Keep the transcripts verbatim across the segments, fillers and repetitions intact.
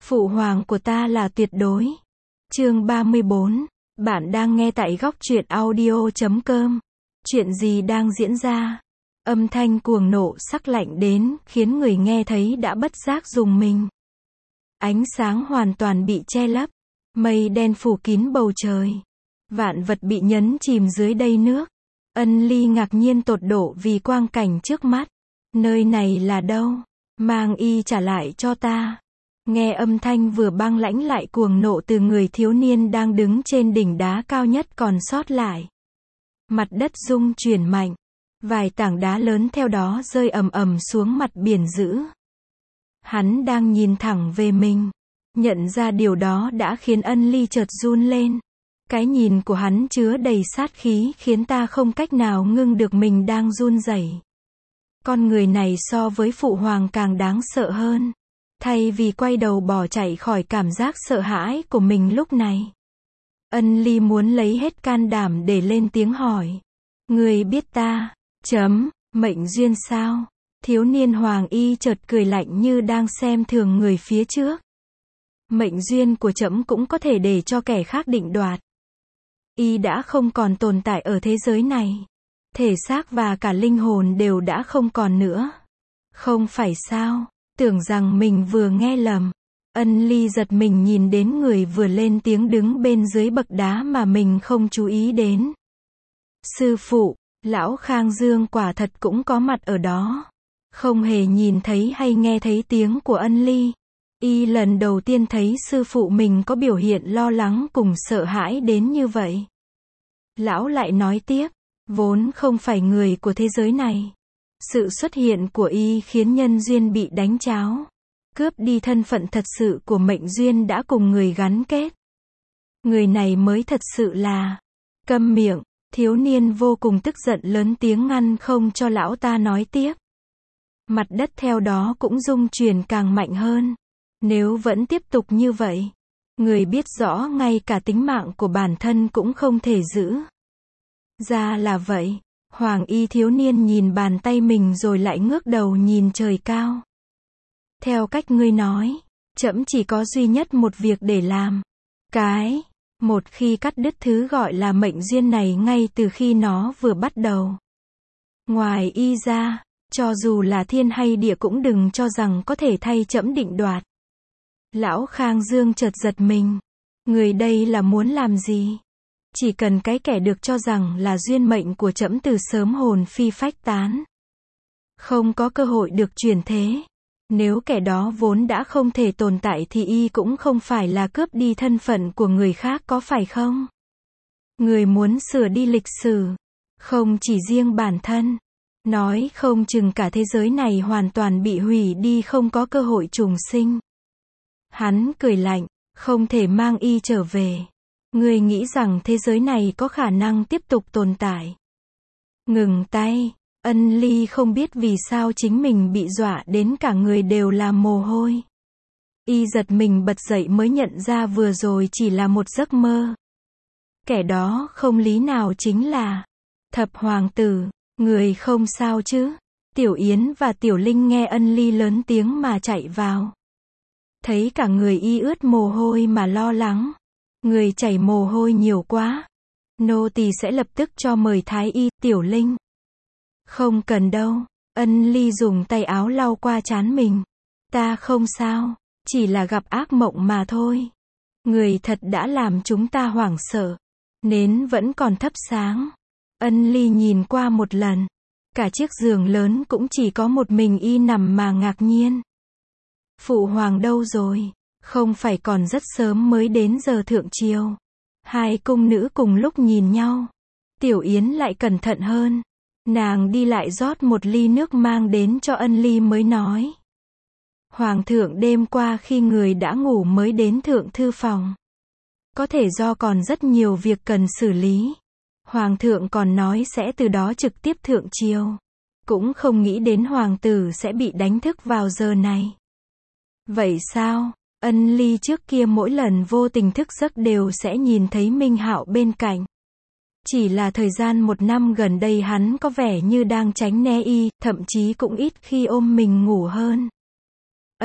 Phụ hoàng của ta là tuyệt đối. Chương ba mươi bốn. Bạn đang nghe tại góc truyện audio chấm com. Chuyện gì đang diễn ra? Âm thanh cuồng nộ sắc lạnh đến, khiến người nghe thấy đã bất giác rùng mình. Ánh sáng hoàn toàn bị che lấp. Mây đen phủ kín bầu trời. Vạn vật bị nhấn chìm dưới đầy nước. Ân Ly ngạc nhiên tột độ vì quang cảnh trước mắt. Nơi này là đâu? Mang y trả lại cho ta. Nghe âm thanh vừa băng lãnh lại cuồng nộ từ người thiếu niên đang đứng trên đỉnh đá cao nhất còn sót lại. Mặt đất rung chuyển mạnh. Vài tảng đá lớn theo đó rơi ầm ầm xuống mặt biển dữ. Hắn đang nhìn thẳng về mình. Nhận ra điều đó đã khiến Ân Ly chợt run lên. Cái nhìn của hắn chứa đầy sát khí khiến ta không cách nào ngưng được mình đang run rẩy. Con người này so với phụ hoàng càng đáng sợ hơn. Thay vì quay đầu bỏ chạy khỏi cảm giác sợ hãi của mình lúc này. Ân Ly muốn lấy hết can đảm để lên tiếng hỏi. Người biết ta, chấm, mệnh duyên sao? Thiếu niên hoàng y chợt cười lạnh như đang xem thường người phía trước. Mệnh duyên của trẫm cũng có thể để cho kẻ khác định đoạt. Y đã không còn tồn tại ở thế giới này. Thể xác và cả linh hồn đều đã không còn nữa. Không phải sao? Tưởng rằng mình vừa nghe lầm. Ân Ly giật mình nhìn đến người vừa lên tiếng đứng bên dưới bậc đá mà mình không chú ý đến. Sư phụ, lão Khang Dương quả thật cũng có mặt ở đó. Không hề nhìn thấy hay nghe thấy tiếng của Ân Ly. Y lần đầu tiên thấy sư phụ mình có biểu hiện lo lắng cùng sợ hãi đến như vậy. Lão lại nói tiếp, vốn không phải người của thế giới này. Sự xuất hiện của y khiến nhân duyên bị đánh tráo. Cướp đi thân phận thật sự của mệnh duyên đã cùng người gắn kết. Người này mới thật sự là... Câm miệng, thiếu niên vô cùng tức giận lớn tiếng ngăn không cho lão ta nói tiếp. Mặt đất theo đó cũng rung chuyển càng mạnh hơn. Nếu vẫn tiếp tục như vậy, người biết rõ ngay cả tính mạng của bản thân cũng không thể giữ. Ra là vậy. Hoàng y thiếu niên nhìn bàn tay mình rồi lại ngước đầu nhìn trời cao. Theo cách ngươi nói, trẫm chỉ có duy nhất một việc để làm. Cái, một khi cắt đứt thứ gọi là mệnh duyên này ngay từ khi nó vừa bắt đầu. Ngoài y ra, cho dù là thiên hay địa cũng đừng cho rằng có thể thay trẫm định đoạt. Lão Khang Dương chợt giật mình. Người đây là muốn làm gì? Chỉ cần cái kẻ được cho rằng là duyên mệnh của trẫm từ sớm hồn phi phách tán. Không có cơ hội được chuyển thế. Nếu kẻ đó vốn đã không thể tồn tại thì y cũng không phải là cướp đi thân phận của người khác có phải không? Người muốn sửa đi lịch sử. Không chỉ riêng bản thân. Nói không chừng cả thế giới này hoàn toàn bị hủy đi không có cơ hội trùng sinh. Hắn cười lạnh, không thể mang y trở về. Ngươi nghĩ rằng thế giới này có khả năng tiếp tục tồn tại. Ngừng tay, Ân Ly không biết vì sao chính mình bị dọa đến cả người đều là mồ hôi. Y giật mình bật dậy mới nhận ra vừa rồi chỉ là một giấc mơ. Kẻ đó không lý nào chính là Thập Hoàng tử. Người không sao chứ? Tiểu Yến và Tiểu Linh nghe Ân Ly lớn tiếng mà chạy vào. Thấy cả người y ướt mồ hôi mà lo lắng. Người chảy mồ hôi nhiều quá. Nô tỳ sẽ lập tức cho mời thái y. Tiểu Linh. Không cần đâu. Ân Ly dùng tay áo lau qua trán mình. Ta không sao. Chỉ là gặp ác mộng mà thôi. Người thật đã làm chúng ta hoảng sợ. Nến vẫn còn thắp sáng. Ân Ly nhìn qua một lần. Cả chiếc giường lớn cũng chỉ có một mình y nằm mà ngạc nhiên. Phụ hoàng đâu rồi? Không phải còn rất sớm mới đến giờ thượng triều. Hai cung nữ cùng lúc nhìn nhau. Tiểu Yến lại cẩn thận hơn. Nàng đi lại rót một ly nước mang đến cho Ân Ly mới nói. Hoàng thượng đêm qua khi người đã ngủ mới đến thượng thư phòng. Có thể do còn rất nhiều việc cần xử lý. Hoàng thượng còn nói sẽ từ đó trực tiếp thượng triều. Cũng không nghĩ đến hoàng tử sẽ bị đánh thức vào giờ này. Vậy sao? Ân Ly trước kia mỗi lần vô tình thức giấc đều sẽ nhìn thấy Minh Hạo bên cạnh. Chỉ là thời gian một năm gần đây hắn có vẻ như đang tránh né y, thậm chí cũng ít khi ôm mình ngủ hơn.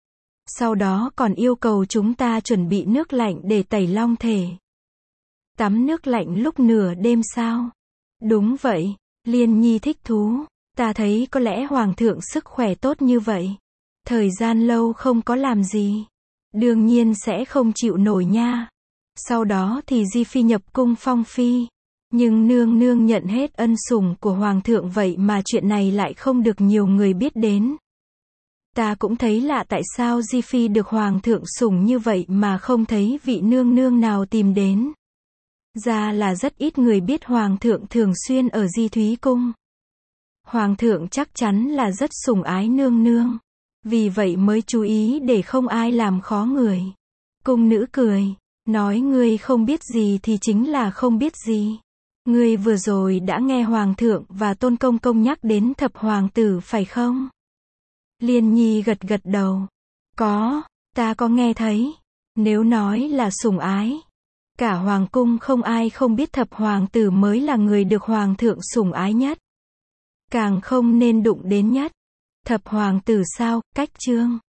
Sau đó còn yêu cầu chúng ta chuẩn bị nước lạnh để tẩy long thể. Tắm nước lạnh lúc nửa đêm sao? Đúng vậy, Liên Nhi thích thú. Ta thấy có lẽ hoàng thượng sức khỏe tốt như vậy. Thời gian lâu không có làm gì. Đương nhiên sẽ không chịu nổi nha. Sau đó thì Di Phi nhập cung phong phi. Nhưng nương nương nhận hết ân sủng của hoàng thượng vậy mà chuyện này lại không được nhiều người biết đến. Ta cũng thấy lạ tại sao Di Phi được hoàng thượng sủng như vậy mà không thấy vị nương nương nào tìm đến. Ra là rất ít người biết hoàng thượng thường xuyên ở Di Thúy cung. Hoàng thượng chắc chắn là rất sủng ái nương nương. Vì vậy mới chú ý để không ai làm khó người. Cung nữ cười, nói ngươi không biết gì thì chính là không biết gì. Ngươi vừa rồi đã nghe hoàng thượng và tôn công công nhắc đến thập hoàng tử phải không? Liên Nhi gật gật đầu. Có, ta có nghe thấy. Nếu nói là sủng ái, cả hoàng cung không ai không biết thập hoàng tử mới là người được hoàng thượng sủng ái nhất. Càng không nên đụng đến nhất. Thập hoàng tử sao, cách chương.